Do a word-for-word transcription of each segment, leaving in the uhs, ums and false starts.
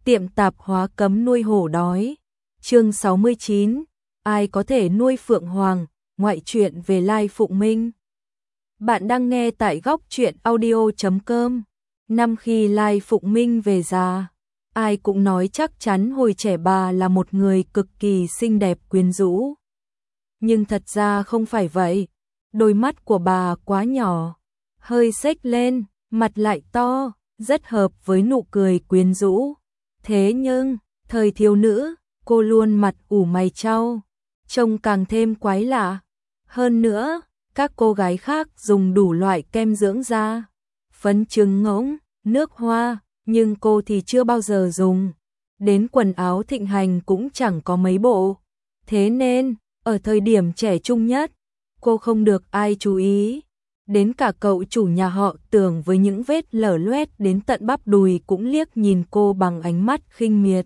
Tiệm tạp hóa cấm nuôi hổ đói. Chương sáu mươi chín, ai có thể nuôi phượng hoàng, ngoại truyện về Lai Phụng Minh. Bạn đang nghe tại góc truyện audio chấm com. Năm khi Lai Phụng Minh về già, ai cũng nói chắc chắn hồi trẻ bà là một người cực kỳ xinh đẹp quyến rũ. Nhưng thật ra không phải vậy, đôi mắt của bà quá nhỏ, hơi xếch lên, mặt lại to, rất hợp với nụ cười quyến rũ. Thế nhưng, thời thiếu nữ, cô luôn mặt ủ mày chau, trông càng thêm quái lạ. Hơn nữa, các cô gái khác dùng đủ loại kem dưỡng da, phấn trứng ngỗng, nước hoa, nhưng cô thì chưa bao giờ dùng. Đến quần áo thịnh hành cũng chẳng có mấy bộ. Thế nên, ở thời điểm trẻ trung nhất, cô không được ai chú ý. Đến cả cậu chủ nhà họ Tưởng với những vết lở loét đến tận bắp đùi cũng liếc nhìn cô bằng ánh mắt khinh miệt.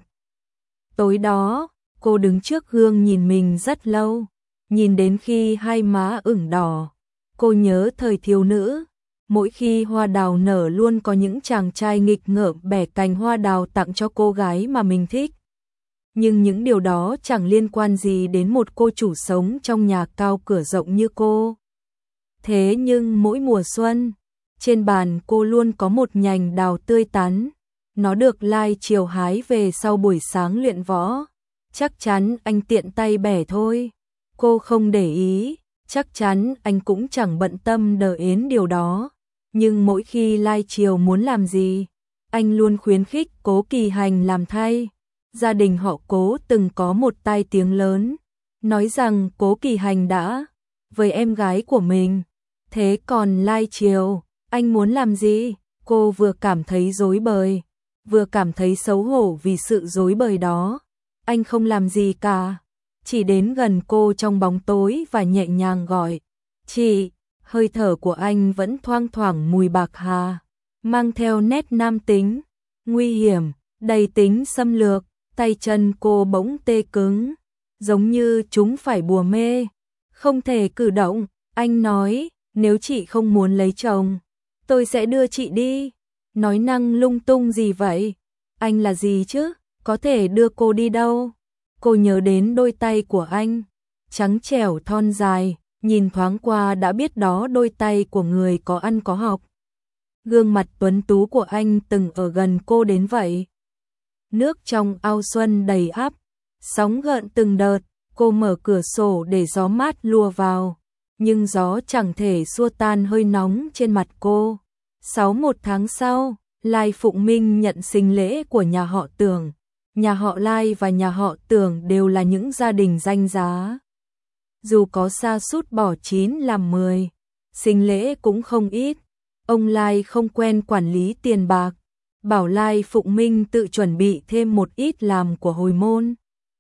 Tối đó, cô đứng trước gương nhìn mình rất lâu, nhìn đến khi hai má ửng đỏ. Cô nhớ thời thiếu nữ, mỗi khi hoa đào nở luôn có những chàng trai nghịch ngợm bẻ cành hoa đào tặng cho cô gái mà mình thích. Nhưng những điều đó chẳng liên quan gì đến một cô chủ sống trong nhà cao cửa rộng như cô. Thế nhưng mỗi mùa xuân, trên bàn cô luôn có một nhành đào tươi tắn. Nó được Lai Triều hái về sau buổi sáng luyện võ. Chắc chắn anh tiện tay bẻ thôi. Cô không để ý, chắc chắn anh cũng chẳng bận tâm đờ yến điều đó. Nhưng mỗi khi Lai Triều muốn làm gì, anh luôn khuyến khích Cố Kỳ Hành làm thay. Gia đình họ Cố từng có một tai tiếng lớn, nói rằng Cố Kỳ Hành đã với em gái của mình. Thế còn Lai Triều, anh muốn làm gì? Cô vừa cảm thấy rối bời, vừa cảm thấy xấu hổ vì sự rối bời đó. Anh không làm gì cả, chỉ đến gần cô trong bóng tối và nhẹ nhàng gọi. Chị, hơi thở của anh vẫn thoang thoảng mùi bạc hà, mang theo nét nam tính, nguy hiểm, đầy tính xâm lược. Tay chân cô bỗng tê cứng, giống như chúng phải bùa mê, không thể cử động. Anh nói, nếu chị không muốn lấy chồng, tôi sẽ đưa chị đi. Nói năng lung tung gì vậy? Anh là gì chứ? Có thể đưa cô đi đâu? Cô nhớ đến đôi tay của anh, trắng trẻo thon dài, nhìn thoáng qua đã biết đó đôi tay của người có ăn có học. Gương mặt tuấn tú của anh từng ở gần cô đến vậy. Nước trong ao xuân đầy ắp, sóng gợn từng đợt. Cô mở cửa sổ để gió mát lùa vào, nhưng gió chẳng thể xua tan hơi nóng trên mặt cô. Sáu một tháng sau, Lai Phụng Minh nhận sinh lễ của nhà họ Tưởng. Nhà họ Lai và nhà họ Tưởng đều là những gia đình danh giá. Dù có sa sút bỏ chín làm mười, sinh lễ cũng không ít. Ông Lai không quen quản lý tiền bạc, bảo Lai Phụng Minh tự chuẩn bị thêm một ít làm của hồi môn.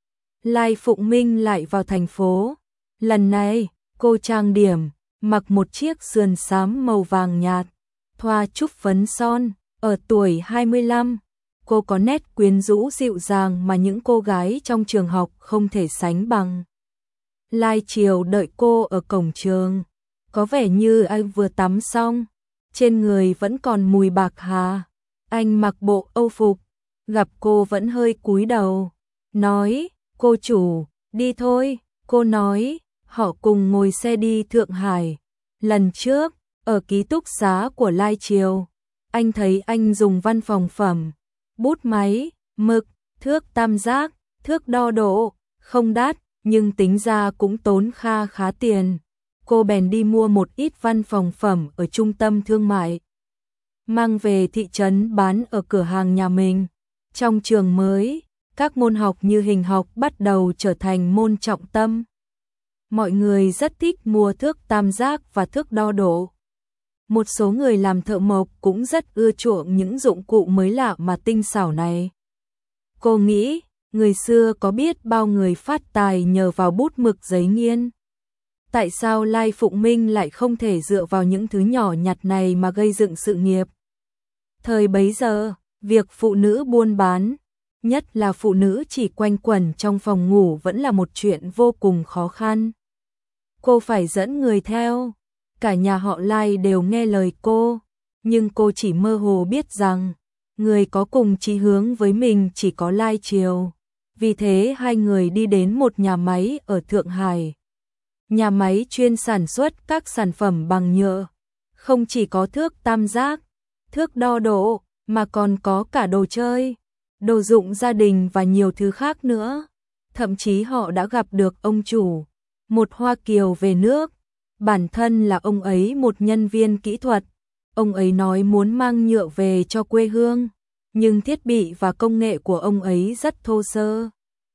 Lai Phụng Minh lại vào thành phố. Lần này, cô trang điểm, mặc một chiếc sườn xám màu vàng nhạt, thoa chút phấn son. Ở tuổi hai mươi lăm, cô có nét quyến rũ dịu dàng mà những cô gái trong trường học không thể sánh bằng. Lai Triều đợi cô ở cổng trường, có vẻ như anh vừa tắm xong, trên người vẫn còn mùi bạc hà. Anh mặc bộ âu phục, gặp cô vẫn hơi cúi đầu, nói, cô chủ, đi thôi. Cô nói, họ cùng ngồi xe đi Thượng Hải. Lần trước, ở ký túc xá của Lai Triều, anh thấy anh dùng văn phòng phẩm, bút máy, mực, thước tam giác, thước đo độ, không đắt, nhưng tính ra cũng tốn kha khá tiền. Cô bèn đi mua một ít văn phòng phẩm ở trung tâm thương mại, mang về thị trấn bán ở cửa hàng nhà mình. Trong trường mới, các môn học như hình học bắt đầu trở thành môn trọng tâm. Mọi người rất thích mua thước tam giác và thước đo độ. Một số người làm thợ mộc cũng rất ưa chuộng những dụng cụ mới lạ mà tinh xảo này. Cô nghĩ, người xưa có biết bao người phát tài nhờ vào bút mực giấy nghiên. Tại sao Lai Phụng Minh lại không thể dựa vào những thứ nhỏ nhặt này mà gây dựng sự nghiệp? Thời bấy giờ, việc phụ nữ buôn bán, nhất là phụ nữ chỉ quanh quẩn trong phòng ngủ vẫn là một chuyện vô cùng khó khăn. Cô phải dẫn người theo, cả nhà họ Lai đều nghe lời cô, nhưng cô chỉ mơ hồ biết rằng người có cùng chí hướng với mình chỉ có Lai Triều. Vì thế hai người đi đến một nhà máy ở Thượng Hải. Nhà máy chuyên sản xuất các sản phẩm bằng nhựa, không chỉ có thước tam giác, thước đo độ, mà còn có cả đồ chơi, đồ dụng gia đình và nhiều thứ khác nữa. Thậm chí họ đã gặp được ông chủ, một Hoa Kiều về nước. Bản thân là ông ấy một nhân viên kỹ thuật. Ông ấy nói muốn mang nhựa về cho quê hương, nhưng thiết bị và công nghệ của ông ấy rất thô sơ.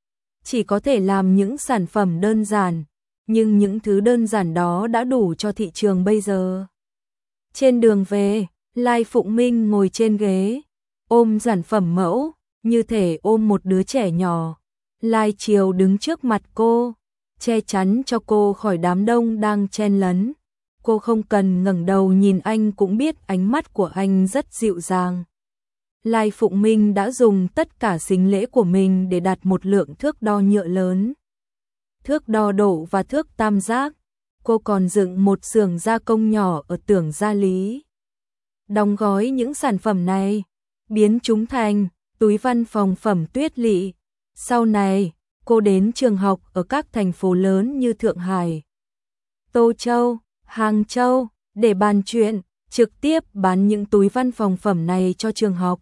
Chỉ có thể làm những sản phẩm đơn giản, nhưng những thứ đơn giản đó đã đủ cho thị trường bây giờ. Trên đường về, Lai Phụng Minh ngồi trên ghế, ôm sản phẩm mẫu, như thể ôm một đứa trẻ nhỏ. Lai Triều đứng trước mặt cô, che chắn cho cô khỏi đám đông đang chen lấn. Cô không cần ngẩng đầu nhìn anh cũng biết ánh mắt của anh rất dịu dàng. Lai Phụng Minh đã dùng tất cả sính lễ của mình để đặt một lượng thước đo nhựa lớn, thước đo độ và thước tam giác. Cô còn dựng một xưởng gia công nhỏ ở Tưởng Gia Lý, đóng gói những sản phẩm này, biến chúng thành túi văn phòng phẩm tuyết lị. Sau này, cô đến trường học ở các thành phố lớn như Thượng Hải, Tô Châu, Hàng Châu để bàn chuyện, trực tiếp bán những túi văn phòng phẩm này cho trường học,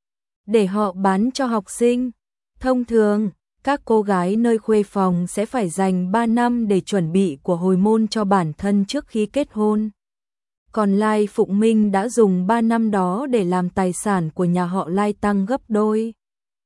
để họ bán cho học sinh. Thông thường, các cô gái nơi khuê phòng sẽ phải dành ba năm để chuẩn bị của hồi môn cho bản thân trước khi kết hôn. Còn Lai Phụng Minh đã dùng ba năm đó để làm tài sản của nhà họ Lai tăng gấp đôi.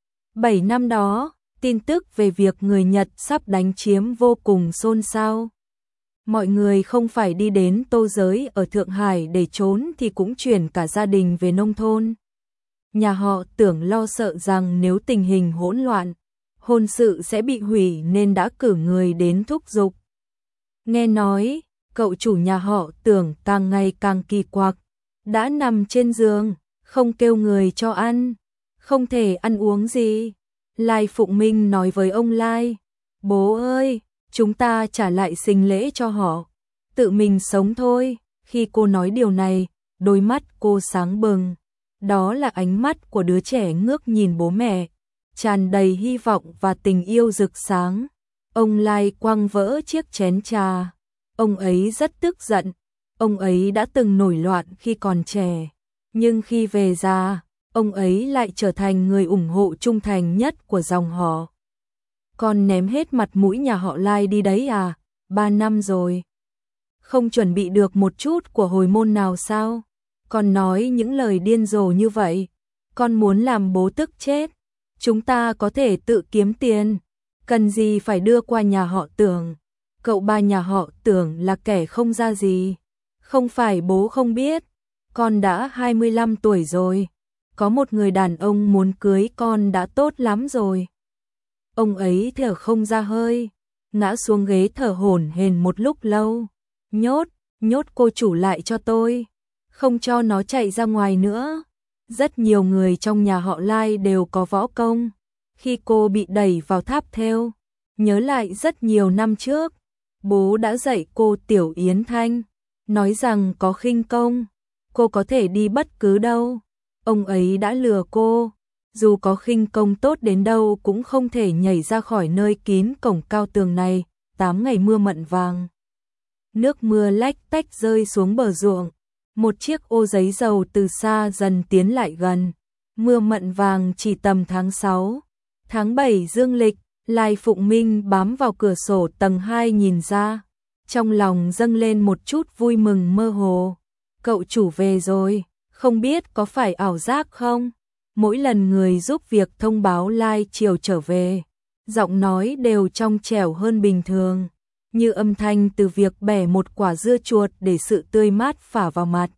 bảy năm đó, tin tức về việc người Nhật sắp đánh chiếm vô cùng xôn xao. Mọi người không phải đi đến Tô Giới ở Thượng Hải để trốn thì cũng chuyển cả gia đình về nông thôn. Nhà họ Tưởng lo sợ rằng nếu tình hình hỗn loạn, hôn sự sẽ bị hủy nên đã cử người đến thúc giục. Nghe nói, cậu chủ nhà họ Tưởng càng ngày càng kỳ quặc, đã nằm trên giường, không kêu người cho ăn, không thể ăn uống gì. Lai Phụng Minh nói với ông Lai, bố ơi, chúng ta trả lại sính lễ cho họ, tự mình sống thôi. Khi cô nói điều này, đôi mắt cô sáng bừng. Đó là ánh mắt của đứa trẻ ngước nhìn bố mẹ, tràn đầy hy vọng và tình yêu rực sáng. Ông Lai quăng vỡ chiếc chén trà. Ông ấy rất tức giận. Ông ấy đã từng nổi loạn khi còn trẻ, nhưng khi về già, ông ấy lại trở thành người ủng hộ trung thành nhất của dòng họ. Con ném hết mặt mũi nhà họ Lai đi đấy à? Ba năm rồi, không chuẩn bị được một chút của hồi môn nào sao? Con nói những lời điên rồ như vậy, con muốn làm bố tức chết. Chúng ta có thể tự kiếm tiền, cần gì phải đưa qua nhà họ Tưởng. Cậu ba nhà họ Tưởng là kẻ không ra gì. Không phải bố không biết, con đã hai mươi lăm tuổi rồi, có một người đàn ông muốn cưới con đã tốt lắm rồi. Ông ấy thở không ra hơi, ngã xuống ghế thở hổn hển một lúc lâu. Nhốt, nhốt cô chủ lại cho tôi, không cho nó chạy ra ngoài nữa. Rất nhiều người trong nhà họ Lai đều có võ công. Khi cô bị đẩy vào tháp thêu, nhớ lại rất nhiều năm trước, bố đã dạy cô Tiểu Yến Thanh, nói rằng có khinh công, cô có thể đi bất cứ đâu. Ông ấy đã lừa cô, dù có khinh công tốt đến đâu cũng không thể nhảy ra khỏi nơi kín cổng cao tường này. Tám ngày mưa mận vàng, nước mưa lách tách rơi xuống bờ ruộng. Một chiếc ô giấy dầu từ xa dần tiến lại gần. Mưa mận vàng chỉ tầm tháng sáu, tháng bảy dương lịch. Lai Phụng Minh bám vào cửa sổ tầng hai nhìn ra, trong lòng dâng lên một chút vui mừng mơ hồ. Cậu chủ về rồi, không biết có phải ảo giác không? Mỗi lần người giúp việc thông báo Lai Triều trở về, giọng nói đều trong trẻo hơn bình thường, như âm thanh từ việc bẻ một quả dưa chuột để sự tươi mát phả vào mặt.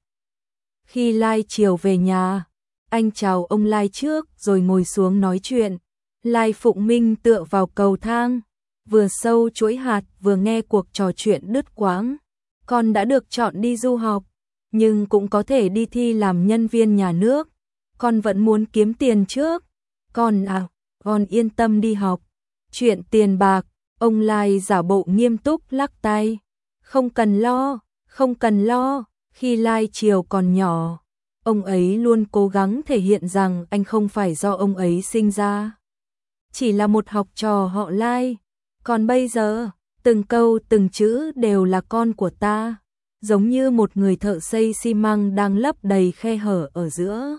Khi Lai Triều về nhà, anh chào ông Lai trước rồi ngồi xuống nói chuyện. Lai Phụng Minh tựa vào cầu thang, vừa sâu chuỗi hạt vừa nghe cuộc trò chuyện đứt quãng. Con đã được chọn đi du học, nhưng cũng có thể đi thi làm nhân viên nhà nước. Con vẫn muốn kiếm tiền trước. Con à, con yên tâm đi học. Chuyện tiền bạc, ông Lai giả bộ nghiêm túc lắc tay. Không cần lo, không cần lo. Khi Lai Triều còn nhỏ, Ông ấy luôn cố gắng thể hiện rằng anh không phải do ông ấy sinh ra, chỉ là một học trò họ Lai. Còn bây giờ, từng câu từng chữ đều là con của ta, giống như một người thợ xây xi măng đang lấp đầy khe hở ở giữa.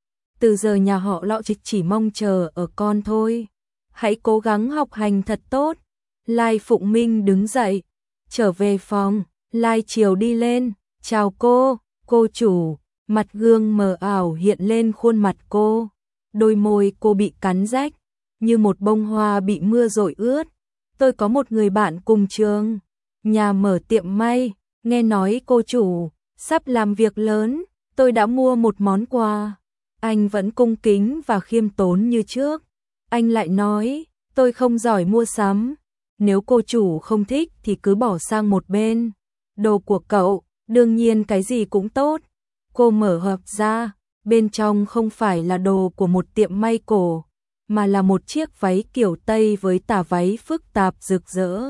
Từ giờ nhà họ Lọ chỉ, chỉ mong chờ ở con thôi. Hãy cố gắng học hành thật tốt. Lai Phụng Minh đứng dậy, trở về phòng. Lai Triều đi lên, chào cô, cô chủ. Mặt gương mờ ảo hiện lên khuôn mặt cô. Đôi môi cô bị cắn rách, như một bông hoa bị mưa dội ướt. Tôi có một người bạn cùng trường, nhà mở tiệm may, nghe nói cô chủ sắp làm việc lớn, tôi đã mua một món quà. Anh vẫn cung kính và khiêm tốn như trước. Anh lại nói, tôi không giỏi mua sắm, nếu cô chủ không thích thì cứ bỏ sang một bên. Đồ của cậu, đương nhiên cái gì cũng tốt. Cô mở hộp ra, bên trong không phải là đồ của một tiệm may cổ, mà là một chiếc váy kiểu Tây với tà váy phức tạp rực rỡ.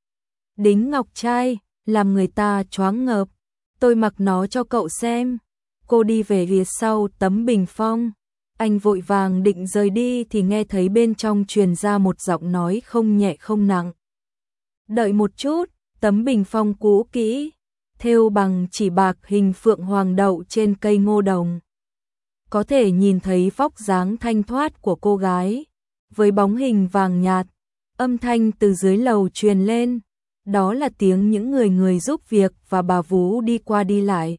Đính ngọc trai, làm người ta choáng ngợp. Tôi mặc nó cho cậu xem. Cô đi về phía sau tấm bình phong. Anh vội vàng định rời đi thì nghe thấy bên trong truyền ra một giọng nói không nhẹ không nặng. Đợi một chút, tấm bình phong cũ kỹ, thêu bằng chỉ bạc hình phượng hoàng đậu trên cây ngô đồng. Có thể nhìn thấy vóc dáng thanh thoát của cô gái, với bóng hình vàng nhạt. Âm thanh từ dưới lầu truyền lên, đó là tiếng những người người giúp việc và bà vú đi qua đi lại.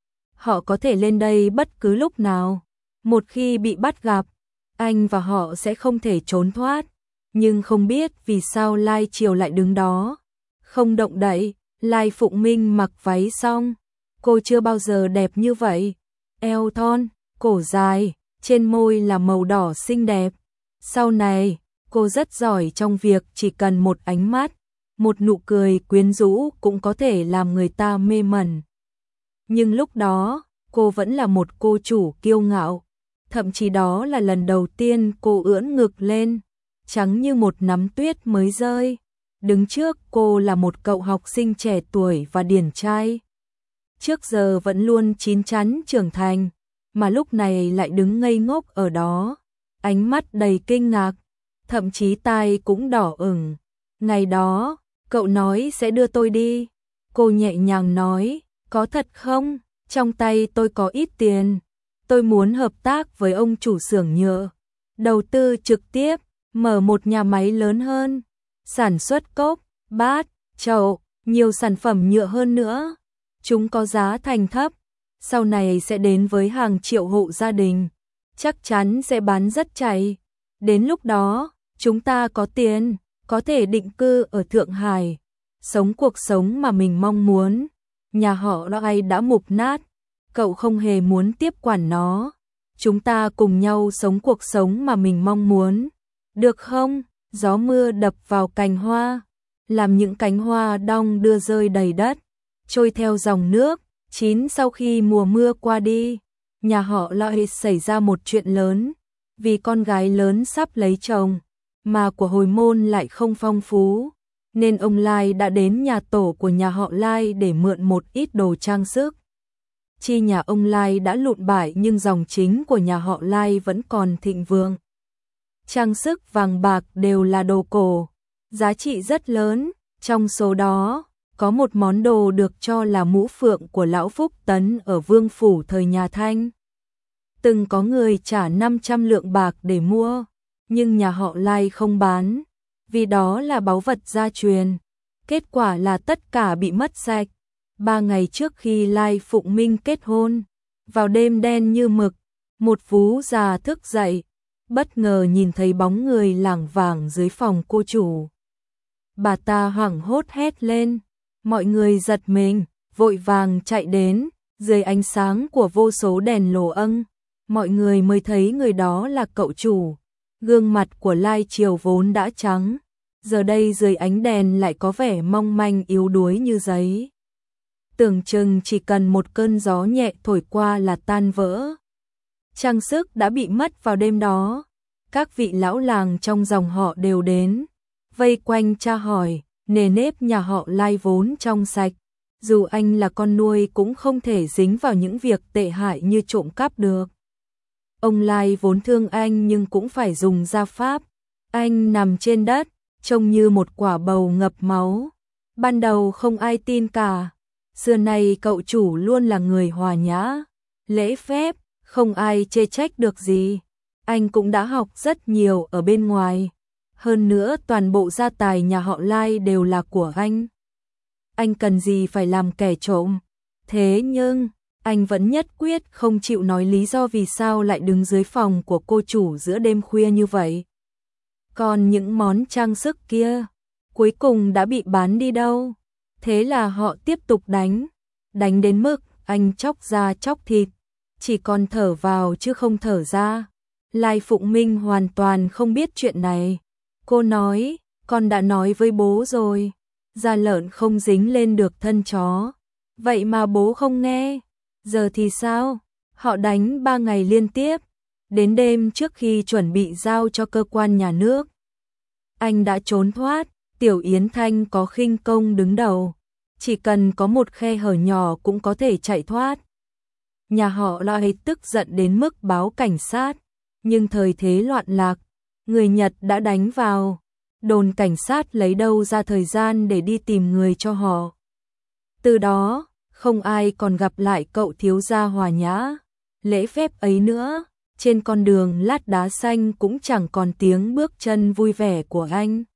Họ có thể lên đây bất cứ lúc nào. Một khi bị bắt gặp, anh và họ sẽ không thể trốn thoát. Nhưng không biết vì sao Lai Triều lại đứng đó, không động đậy. Lai Phụng Minh mặc váy xong, cô chưa bao giờ đẹp như vậy. Eo thon, cổ dài, trên môi là màu đỏ xinh đẹp. Sau này, cô rất giỏi trong việc chỉ cần một ánh mắt, một nụ cười quyến rũ cũng có thể làm người ta mê mẩn. Nhưng lúc đó, cô vẫn là một cô chủ kiêu ngạo. Thậm chí đó là lần đầu tiên cô ưỡn ngực lên, trắng như một nắm tuyết mới rơi. Đứng trước cô là một cậu học sinh trẻ tuổi và điển trai. Trước giờ vẫn luôn chín chắn trưởng thành, mà lúc này lại đứng ngây ngốc ở đó, ánh mắt đầy kinh ngạc, thậm chí tai cũng đỏ ửng. Ngày đó, cậu nói sẽ đưa tôi đi. Cô nhẹ nhàng nói, có thật không? Trong tay tôi có ít tiền. Tôi muốn hợp tác với ông chủ xưởng nhựa, đầu tư trực tiếp, mở một nhà máy lớn hơn, sản xuất cốc, bát, chậu, nhiều sản phẩm nhựa hơn nữa. Chúng có giá thành thấp, sau này sẽ đến với hàng triệu hộ gia đình, chắc chắn sẽ bán rất chạy. Đến lúc đó, chúng ta có tiền, có thể định cư ở Thượng Hải, sống cuộc sống mà mình mong muốn. Nhà họ Lai đã mục nát, cậu không hề muốn tiếp quản nó. Chúng ta cùng nhau sống cuộc sống mà mình mong muốn. Được không? Gió mưa đập vào cành hoa, làm những cánh hoa đong đưa rơi đầy đất, trôi theo dòng nước. Chín sau khi mùa mưa qua đi, nhà họ Lai xảy ra một chuyện lớn, vì con gái lớn sắp lấy chồng, mà của hồi môn lại không phong phú, nên ông Lai đã đến nhà tổ của nhà họ Lai để mượn một ít đồ trang sức. Chi nhà ông Lai đã lụn bại nhưng dòng chính của nhà họ Lai vẫn còn thịnh vượng. Trang sức vàng bạc đều là đồ cổ, giá trị rất lớn, trong số đó có một món đồ được cho là mũ phượng của lão Phúc Tấn ở Vương phủ thời nhà Thanh. Từng có người trả năm trăm lượng bạc để mua, nhưng nhà họ Lai không bán, vì đó là báu vật gia truyền. Kết quả là tất cả bị mất sạch. Ba ngày trước khi Lai Phụng Minh kết hôn, vào đêm đen như mực, một vú già thức dậy, bất ngờ nhìn thấy bóng người lảng vảng dưới phòng cô chủ. Bà ta hoảng hốt hét lên, mọi người giật mình, vội vàng chạy đến. Dưới ánh sáng của vô số đèn lồ âng, mọi người mới thấy người đó là cậu chủ. Gương mặt của Lai Triều vốn đã trắng, giờ đây dưới ánh đèn lại có vẻ mong manh yếu đuối như giấy. Tưởng chừng chỉ cần một cơn gió nhẹ thổi qua là tan vỡ. Trang sức đã bị mất vào đêm đó. Các vị lão làng trong dòng họ đều đến, vây quanh tra hỏi. Nề nếp nhà họ Lai vốn trong sạch, dù anh là con nuôi cũng không thể dính vào những việc tệ hại như trộm cắp được. Ông Lai vốn thương anh nhưng cũng phải dùng gia pháp. Anh nằm trên đất, trông như một quả bầu ngập máu. Ban đầu không ai tin cả. Xưa nay cậu chủ luôn là người hòa nhã, lễ phép, không ai chê trách được gì. Anh cũng đã học rất nhiều ở bên ngoài. Hơn nữa toàn bộ gia tài nhà họ Lai đều là của anh. Anh cần gì phải làm kẻ trộm. Thế nhưng, anh vẫn nhất quyết không chịu nói lý do vì sao lại đứng dưới phòng của cô chủ giữa đêm khuya như vậy. Còn những món trang sức kia, cuối cùng đã bị bán đi đâu? Thế là họ tiếp tục đánh, đánh đến mức anh chóc da chóc thịt, chỉ còn thở vào chứ không thở ra. Lai Phụng Minh hoàn toàn không biết chuyện này. Cô nói, con đã nói với bố rồi, da lợn không dính lên được thân chó. Vậy mà bố không nghe. Giờ thì sao? Họ đánh ba ngày liên tiếp, đến đêm trước khi chuẩn bị giao cho cơ quan nhà nước. Anh đã trốn thoát. Tiểu Yến Thanh có khinh công đứng đầu, chỉ cần có một khe hở nhỏ cũng có thể chạy thoát. Nhà họ Lai tức giận đến mức báo cảnh sát, nhưng thời thế loạn lạc, người Nhật đã đánh vào, đồn cảnh sát lấy đâu ra thời gian để đi tìm người cho họ. Từ đó, không ai còn gặp lại cậu thiếu gia hòa nhã, lễ phép ấy nữa, trên con đường lát đá xanh cũng chẳng còn tiếng bước chân vui vẻ của anh.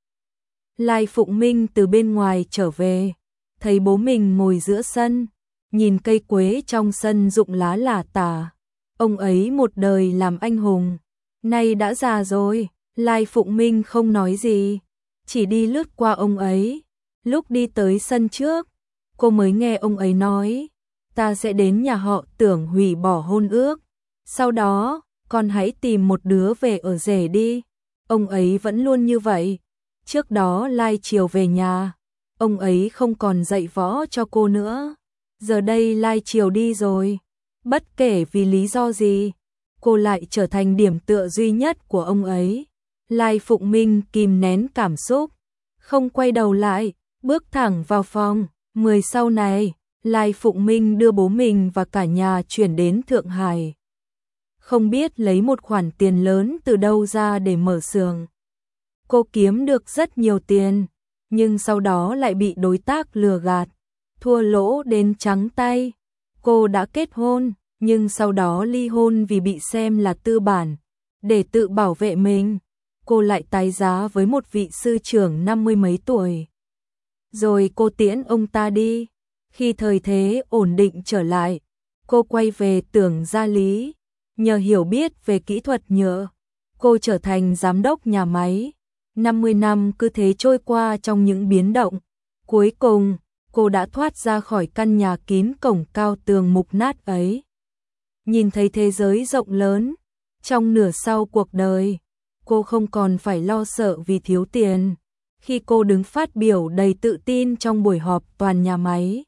Lai Phụng Minh từ bên ngoài trở về, thấy bố mình ngồi giữa sân, nhìn cây quế trong sân rụng lá lả tả. Ông ấy một đời làm anh hùng, nay đã già rồi. Lai Phụng Minh không nói gì, chỉ đi lướt qua ông ấy. Lúc đi tới sân trước, cô mới nghe ông ấy nói, ta sẽ đến nhà họ Tưởng hủy bỏ hôn ước, sau đó con hãy tìm một đứa về ở rể đi. Ông ấy vẫn luôn như vậy. Trước đó Lai Triều về nhà, ông ấy không còn dạy võ cho cô nữa. Giờ đây Lai Triều đi rồi, bất kể vì lý do gì, cô lại trở thành điểm tựa duy nhất của ông ấy. Lai Phụng Minh kìm nén cảm xúc, không quay đầu lại, bước thẳng vào phòng. Mười sau này, Lai Phụng Minh đưa bố mình và cả nhà chuyển đến Thượng Hải. Không biết lấy một khoản tiền lớn từ đâu ra để mở xưởng. Cô kiếm được rất nhiều tiền, nhưng sau đó lại bị đối tác lừa gạt, thua lỗ đến trắng tay. Cô đã kết hôn, nhưng sau đó ly hôn vì bị xem là tư bản. Để tự bảo vệ mình, cô lại tái giá với một vị sư trưởng năm mươi mấy tuổi. Rồi cô tiễn ông ta đi. Khi thời thế ổn định trở lại, cô quay về Tưởng Gia Lý. Nhờ hiểu biết về kỹ thuật nhựa, cô trở thành giám đốc nhà máy. năm mươi năm cứ thế trôi qua trong những biến động. Cuối cùng, cô đã thoát ra khỏi căn nhà kín cổng cao tường mục nát ấy. Nhìn thấy thế giới rộng lớn, trong nửa sau cuộc đời, cô không còn phải lo sợ vì thiếu tiền. Khi cô đứng phát biểu đầy tự tin trong buổi họp toàn nhà máy,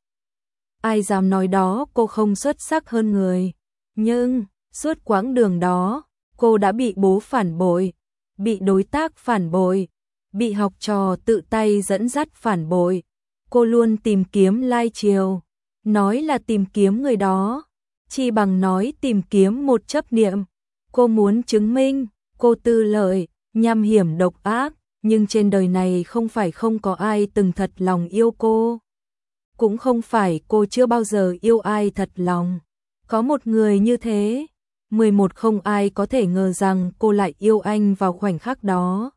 ai dám nói đó cô không xuất sắc hơn người. Nhưng, suốt quãng đường đó, cô đã bị bố phản bội, bị đối tác phản bội, bị học trò tự tay dẫn dắt phản bội. Cô luôn tìm kiếm Lai Triều, nói là tìm kiếm người đó, chi bằng nói tìm kiếm một chấp niệm. Cô muốn chứng minh, cô tư lợi, nham hiểm độc ác, nhưng trên đời này không phải không có ai từng thật lòng yêu cô. Cũng không phải cô chưa bao giờ yêu ai thật lòng. Có một người như thế, mười một không ai có thể ngờ rằng cô lại yêu anh vào khoảnh khắc đó.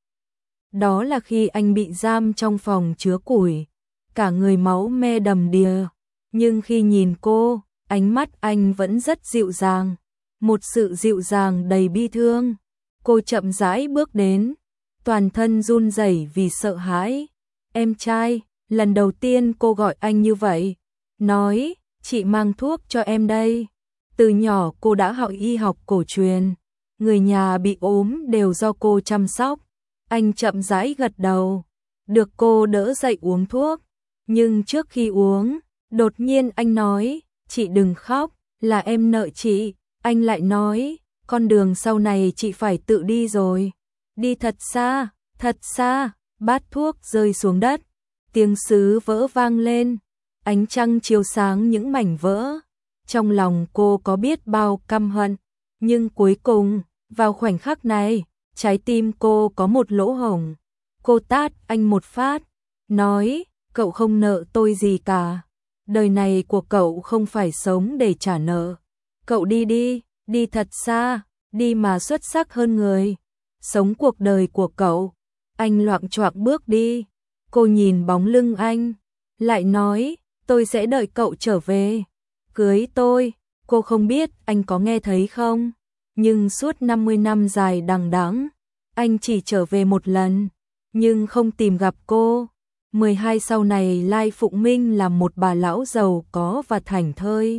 Đó là khi anh bị giam trong phòng chứa củi, cả người máu me đầm đìa. Nhưng khi nhìn cô, ánh mắt anh vẫn rất dịu dàng, một sự dịu dàng đầy bi thương. Cô chậm rãi bước đến, toàn thân run rẩy vì sợ hãi. Em trai, lần đầu tiên cô gọi anh như vậy, nói, chị mang thuốc cho em đây. Từ nhỏ cô đã học y học cổ truyền, người nhà bị ốm đều do cô chăm sóc. Anh chậm rãi gật đầu, được cô đỡ dậy uống thuốc. Nhưng trước khi uống, đột nhiên anh nói, chị đừng khóc, là em nợ chị. Anh lại nói, con đường sau này chị phải tự đi rồi. Đi thật xa, thật xa. Bát thuốc rơi xuống đất, tiếng sứ vỡ vang lên. ánh trăng chiếu sáng những mảnh vỡ. Trong lòng cô có biết bao căm hận, nhưng cuối cùng, vào khoảnh khắc này, trái tim cô có một lỗ hổng. Cô tát anh một phát, nói, cậu không nợ tôi gì cả. Đời này của cậu không phải sống để trả nợ. Cậu đi đi, đi thật xa, đi mà xuất sắc hơn người. Sống cuộc đời của cậu. Anh loạng choạng bước đi. Cô nhìn bóng lưng anh, lại nói, tôi sẽ đợi cậu trở về. Cưới tôi, cô không biết anh có nghe thấy không? Nhưng suốt năm mươi năm dài đằng đẵng, anh chỉ trở về một lần, nhưng không tìm gặp cô. mười hai sau này Lai Phụng Minh là một bà lão giàu có và thảnh thơi.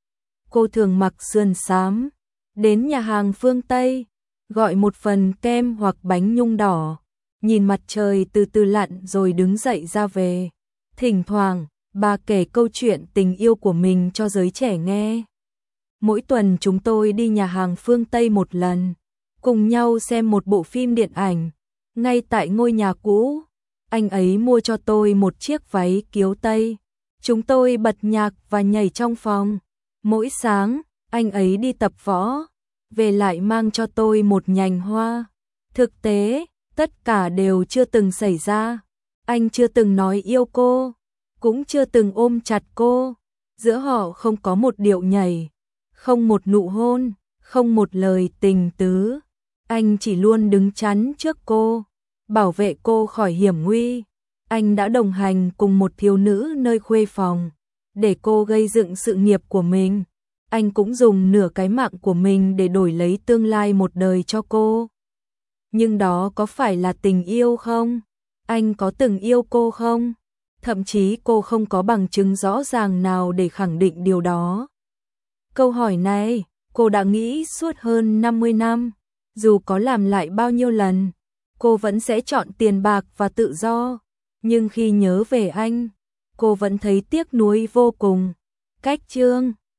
Cô thường mặc sườn xám, đến nhà hàng phương Tây, gọi một phần kem hoặc bánh nhung đỏ, nhìn mặt trời từ từ lặn rồi đứng dậy ra về. Thỉnh thoảng, bà kể câu chuyện tình yêu của mình cho giới trẻ nghe. Mỗi tuần chúng tôi đi nhà hàng phương Tây một lần, cùng nhau xem một bộ phim điện ảnh. Ngay tại ngôi nhà cũ, anh ấy mua cho tôi một chiếc váy kiếu Tây. Chúng tôi bật nhạc và nhảy trong phòng. Mỗi sáng, anh ấy đi tập võ, về lại mang cho tôi một nhành hoa. Thực tế, tất cả đều chưa từng xảy ra. Anh chưa từng nói yêu cô, cũng chưa từng ôm chặt cô. Giữa họ không có một điệu nhảy, không một nụ hôn, không một lời tình tứ. Anh chỉ luôn đứng chắn trước cô, bảo vệ cô khỏi hiểm nguy. Anh đã đồng hành cùng một thiếu nữ nơi khuê phòng, để cô gây dựng sự nghiệp của mình. Anh cũng dùng nửa cái mạng của mình để đổi lấy tương lai một đời cho cô. Nhưng đó có phải là tình yêu không? Anh có từng yêu cô không? Thậm chí cô không có bằng chứng rõ ràng nào để khẳng định điều đó. Câu hỏi này, cô đã nghĩ suốt hơn năm mươi năm. Dù có làm lại bao nhiêu lần, cô vẫn sẽ chọn tiền bạc và tự do. Nhưng khi nhớ về anh, cô vẫn thấy tiếc nuối vô cùng. Cách chương